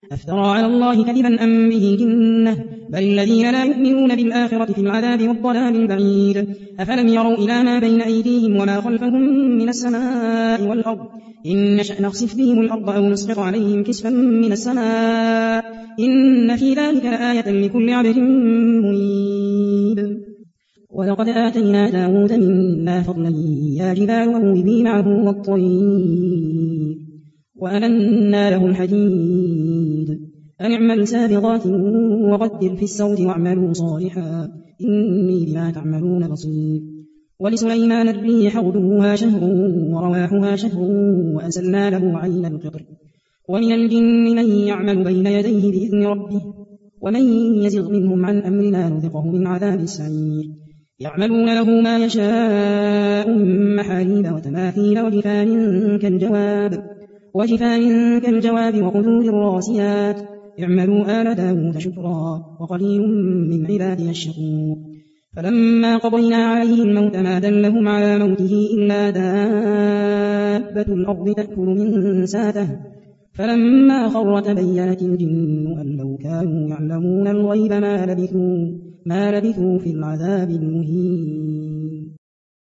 أفترى على الله كذبا أم به جنة بل الذين لا يؤمنون بالآخرة في العذاب والضلال البعيد أفلم يروا إلى ما بين أيديهم وما خلفهم من السماء والأرض إن نشأ نخسف بهم الأرض أو نسقط عليهم كسفا من السماء إن في ذلك لآية لكل عبد منيب ولقد آتينا داود منا فضلا يا جبال وأوبي معه والطير وألنا له الحديد أن اعمل سابغات وقدر في السرد واعملوا صالحا إني بما تعملون بصير ولسليمان الريح غدوها شهر ورواحها شهر وأسلنا له عين القطر ومن الجن من يعمل بين يديه بإذن ربه ومن يزغ منهم عن أمرنا نذقه من عذاب السعير يعملون له ما يشاء من محاريب وتماثيل وجفان كالجواب وقدور الراسيات اعملوا آل داود شكرا وقليل من عبادي الشكور فلما قضينا عليه الموت ما دلهم على موته إلا دابة الأرض تأكل من ساته فلما خر تبينت الجن أن لو كانوا يعلمون الغيب ما لبثوا في العذاب المهين.